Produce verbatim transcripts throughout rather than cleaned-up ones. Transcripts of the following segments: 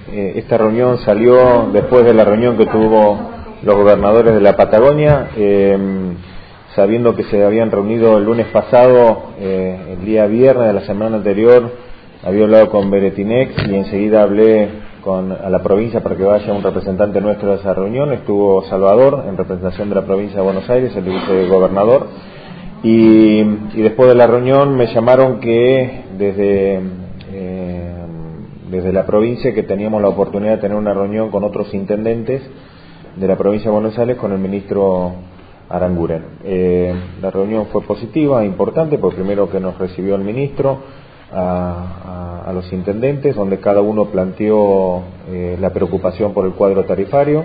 eh, esta reunión salió después de la reunión que tuvo los gobernadores de la Patagonia, eh, sabiendo que se habían reunido el lunes pasado, eh, el día viernes de la semana anterior, había hablado con Beretinex y enseguida hablé con, a la provincia para que vaya un representante nuestro a esa reunión. Estuvo Salvador, en representación de la provincia de Buenos Aires, el vicegobernador, y, y después de la reunión me llamaron que desde, eh, desde la provincia que teníamos la oportunidad de tener una reunión con otros intendentes de la provincia de Buenos Aires con el ministro Aranguren. Eh, la reunión fue positiva, importante, porque primero que nos recibió el ministro, a, a, a los intendentes, donde cada uno planteó eh, la preocupación por el cuadro tarifario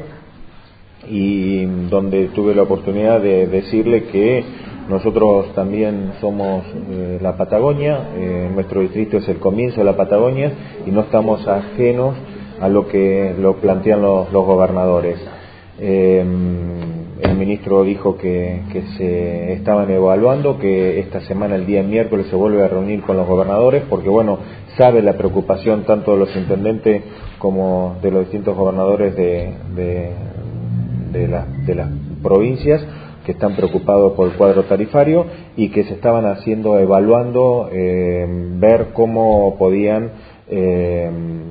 y donde tuve la oportunidad de decirle que nosotros también somos eh, la Patagonia, eh, nuestro distrito es el comienzo de la Patagonia y no estamos ajenos a lo que lo plantean los, los gobernadores. Eh, el ministro dijo que, que se estaban evaluando, que esta semana, el día miércoles, se vuelve a reunir con los gobernadores, porque bueno, sabe la preocupación tanto de los intendentes como de los distintos gobernadores de, de, de, la, de las provincias, que están preocupados por el cuadro tarifario y que se estaban haciendo, evaluando, eh, ver cómo podían eh,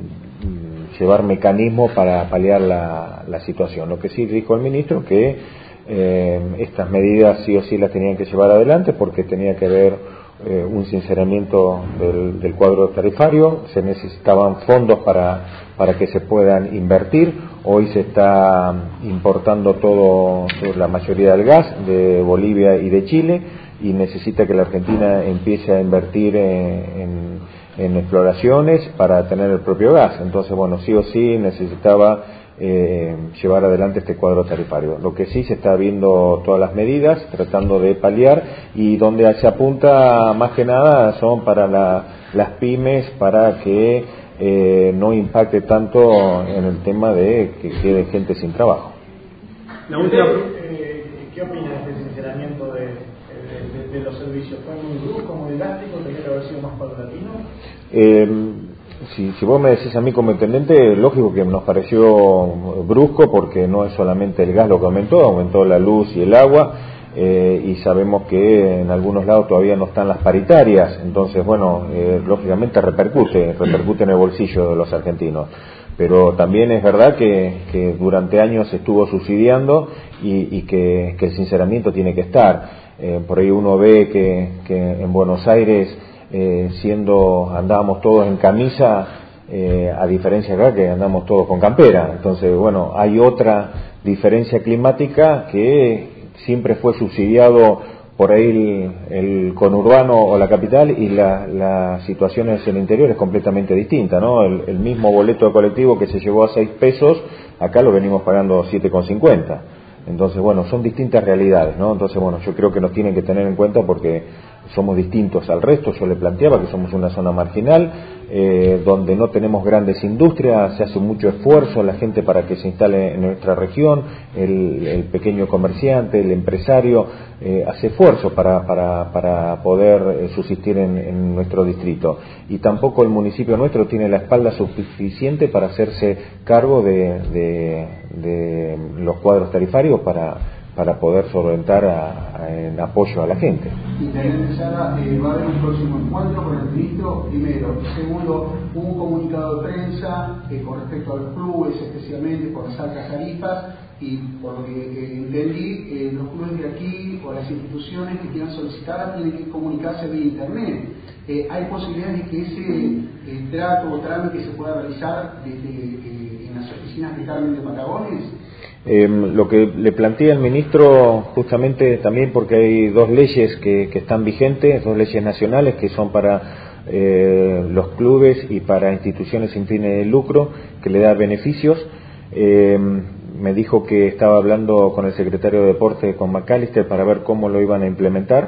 llevar mecanismos para paliar la, la situación. Lo que sí dijo el ministro, que eh, estas medidas sí o sí las tenían que llevar adelante porque tenía que haber eh, un sinceramiento del, del cuadro tarifario, se necesitaban fondos para, para que se puedan invertir. Hoy se está importando todo, la mayoría del gas de Bolivia y de Chile y necesita que la Argentina empiece a invertir en, en en exploraciones para tener el propio gas. Entonces, bueno, sí o sí necesitaba eh, llevar adelante este cuadro tarifario. Lo que sí se está viendo todas las medidas, tratando de paliar, y donde se apunta más que nada son para la, las pymes, para que eh, no impacte tanto en el tema de que quede gente sin trabajo. La última, eh, ¿qué opinas del sinceramiento de, de, de, de los servicios? ¿Fue muy brusco, muy drástico? ¿Tenía que haber sido más paulatino? Eh, si, si vos me decís a mí como intendente, lógico que nos pareció brusco, porque no es solamente el gas lo que aumentó, aumentó la luz y el agua, eh, y sabemos que en algunos lados todavía no están las paritarias, entonces bueno, eh, lógicamente repercute, repercute en el bolsillo de los argentinos. Pero también es verdad que, que durante años se estuvo subsidiando y, y que, que el sinceramiento tiene que estar. Eh, por ahí uno ve que, que en Buenos Aires Eh, siendo andábamos todos en camisa, eh, a diferencia acá que andamos todos con campera. Entonces, bueno, hay otra diferencia climática que siempre fue subsidiado por ahí el, el conurbano o la capital, y la, la situación en el interior es completamente distinta, ¿no? El, el mismo boleto de colectivo que se llevó a seis pesos, acá lo venimos pagando siete con cincuenta. Entonces, bueno, son distintas realidades, ¿no? Entonces, bueno, yo creo que nos tienen que tener en cuenta porque somos distintos al resto. Yo le planteaba que somos una zona marginal, eh, donde no tenemos grandes industrias, se hace mucho esfuerzo la gente para que se instale en nuestra región, el, el pequeño comerciante, el empresario, eh, hace esfuerzo para, para, para poder eh, subsistir en, en nuestro distrito. Y tampoco el municipio nuestro tiene la espalda suficiente para hacerse cargo de, de, de los cuadros tarifarios para para poder solventar a, a, en apoyo a la gente. Intendente Sala, eh, va a haber un próximo encuentro con el ministro, primero. Segundo, hubo un comunicado de prensa eh, con respecto a los clubes, especialmente por las altas tarifas, y por lo que eh, entendí, eh, los clubes de aquí o las instituciones que quieran solicitar tienen que comunicarse vía internet. Eh, ¿Hay posibilidades de que ese eh, trato o trámite se pueda realizar desde eh, en las oficinas de Carmen de Patagones? Eh, lo que le plantea el ministro, justamente también porque hay dos leyes que, que están vigentes, dos leyes nacionales que son para eh, los clubes y para instituciones sin fines de lucro, que le da beneficios. Eh, me dijo que estaba hablando con el secretario de Deporte, con McAllister, para ver cómo lo iban a implementar.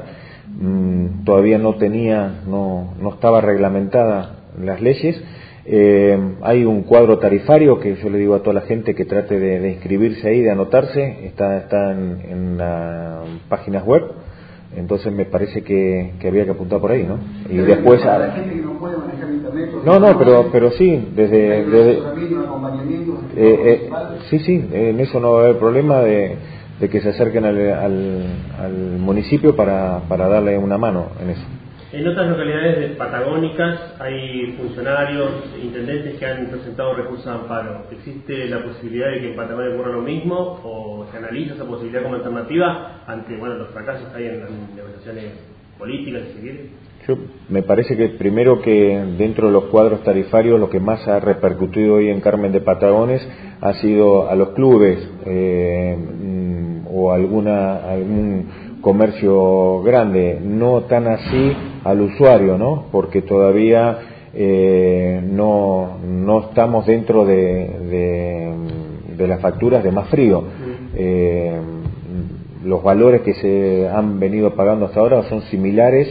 Mm, todavía no tenía, no, no estaba reglamentada las leyes. Eh, hay un cuadro tarifario que yo le digo a toda la gente que trate de, de inscribirse ahí, de anotarse, está, está en, en las páginas web, Entonces me parece que, que había que apuntar por ahí, ¿no? Y pero después... para la gente que no puede manejar internet... No, no, pero, pero sí, desde... desde un acompañamiento eh, eh, sí, sí, en eso no va a haber problema de, de que se acerquen al, al, al municipio para, para darle una mano en eso. En otras localidades patagónicas hay funcionarios, intendentes que han presentado recursos de amparo. ¿Existe la posibilidad de que en Patagonia ocurra lo mismo o se analiza esa posibilidad como alternativa ante bueno, los fracasos que hay en las negociaciones políticas y civiles? Yo, me parece que primero que dentro de los cuadros tarifarios lo que más ha repercutido hoy en Carmen de Patagones ha sido a los clubes eh, o alguna algún comercio grande, no tan así al usuario, ¿no? Porque todavía eh, no, no estamos dentro de, de, de las facturas de más frío. Eh, los valores que se han venido pagando hasta ahora son similares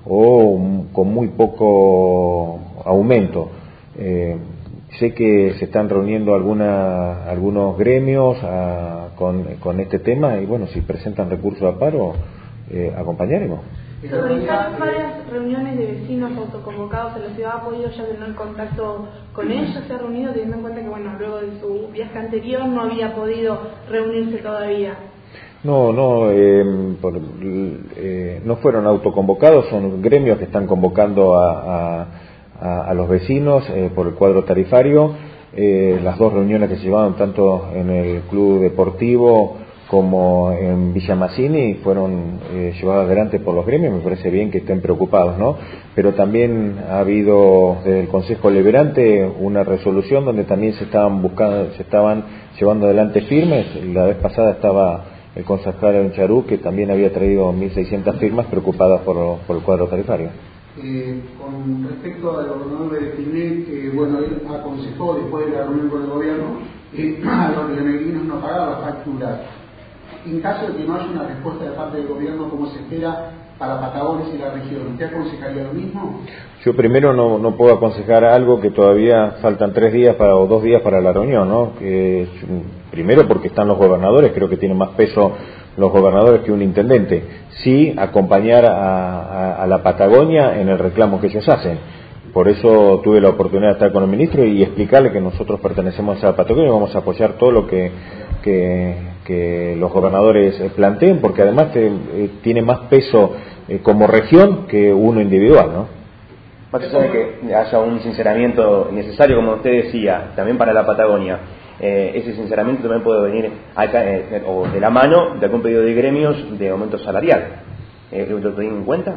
o con muy poco aumento. Eh, sé que se están reuniendo alguna, algunos gremios a, con, con este tema y bueno, si presentan recursos de amparo, eh, acompañaremos. Se realizaron varias reuniones de vecinos autoconvocados en la ciudad. ¿Ha podido ya tener contacto con ellos? ¿Se ha reunido teniendo en cuenta que bueno, luego de su viaje anterior no había podido reunirse todavía? No, no, eh, por, eh, no fueron autoconvocados, son gremios que están convocando a, a, a, a los vecinos eh, por el cuadro tarifario. Eh, las dos reuniones que se llevaron tanto en el club deportivo como en Villa Mazzini fueron eh, llevadas adelante por los gremios. Me parece bien que estén preocupados, ¿no? Pero también ha habido desde el Consejo Deliberante una resolución donde también se estaban buscando, se estaban llevando adelante firmes. La vez pasada estaba el concejal en Charú, que también había traído mil seiscientas firmas preocupadas por, por el cuadro tarifario. Eh, con respecto al gobernador de Tinel, que bueno, él aconsejó después de la reunión con el gobierno eh, a los rionegrinos no pagar las facturas. En caso de que no haya una respuesta de parte del gobierno como se espera para Patagones y la región, ¿usted aconsejaría lo mismo? Yo primero no, no puedo aconsejar algo que todavía faltan tres días para, o dos días para la reunión, ¿no? Que es, primero porque están los gobernadores, creo que tienen más peso los gobernadores que un intendente. Sí, acompañar a, a, a la Patagonia en el reclamo que ellos hacen. Por eso tuve la oportunidad de estar con el ministro y explicarle que nosotros pertenecemos a esa Patagonia y vamos a apoyar todo lo que, que, que los gobernadores planteen, porque además te, eh, tiene más peso eh, como región que uno individual, ¿no? Más allá de que haya un sinceramiento necesario, como usted decía, también para la Patagonia, eh, ese sinceramiento también puede venir acá, eh, o de la mano de algún pedido de gremios de aumento salarial. Eh, ¿Lo tienen en cuenta?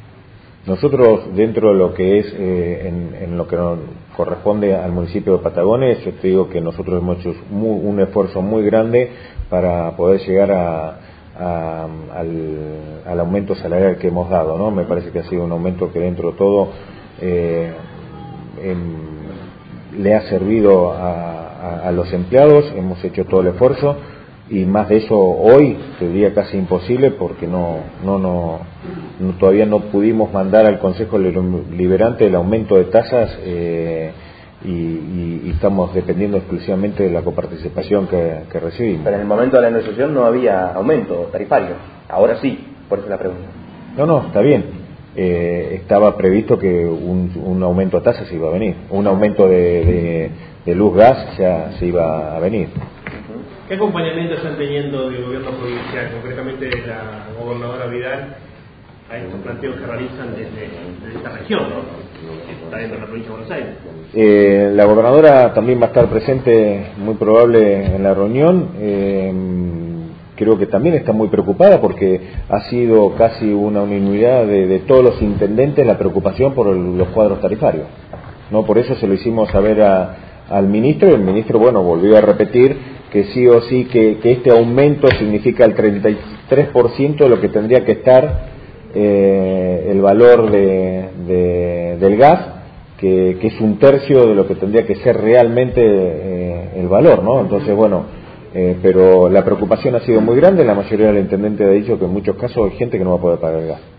Nosotros, dentro de lo que es, eh, en, en lo que nos corresponde al municipio de Patagones, yo te digo que nosotros hemos hecho muy, un esfuerzo muy grande para poder llegar a, a, al, al aumento salarial que hemos dado, ¿no? Me parece que ha sido un aumento que dentro de todo eh, en, le ha servido a, a, a los empleados, hemos hecho todo el esfuerzo. Y más de eso hoy te diría casi imposible porque no, no, no, no todavía no pudimos mandar al Consejo Deliberante el aumento de tasas eh, y, y, y estamos dependiendo exclusivamente de la coparticipación que, que recibimos. Pero en el momento de la negociación no había aumento tarifario, ahora sí, por eso la pregunta. No, no, está bien. Eh, estaba previsto que un, un aumento de tasas se iba a venir, un aumento de, de, de luz gas ya se iba a venir. ¿Qué acompañamiento están teniendo del gobierno provincial, concretamente de la gobernadora Vidal, a estos planteos que realizan desde, desde esta región, ¿no? que está dentro de la provincia de Buenos Aires? Eh, la gobernadora también va a estar presente, muy probable, en la reunión. Eh, creo que también está muy preocupada porque ha sido casi una unanimidad de, de todos los intendentes la preocupación por el, los cuadros tarifarios, ¿no? Por eso se lo hicimos saber a, al ministro y el ministro, bueno, volvió a repetir que sí o sí que, que este aumento significa el treinta y tres por ciento de lo que tendría que estar eh, el valor de, de, del gas, que, que es un tercio de lo que tendría que ser realmente eh, el valor, ¿no? Entonces, bueno, eh, pero la preocupación ha sido muy grande. La mayoría del intendente ha dicho que en muchos casos hay gente que no va a poder pagar el gas.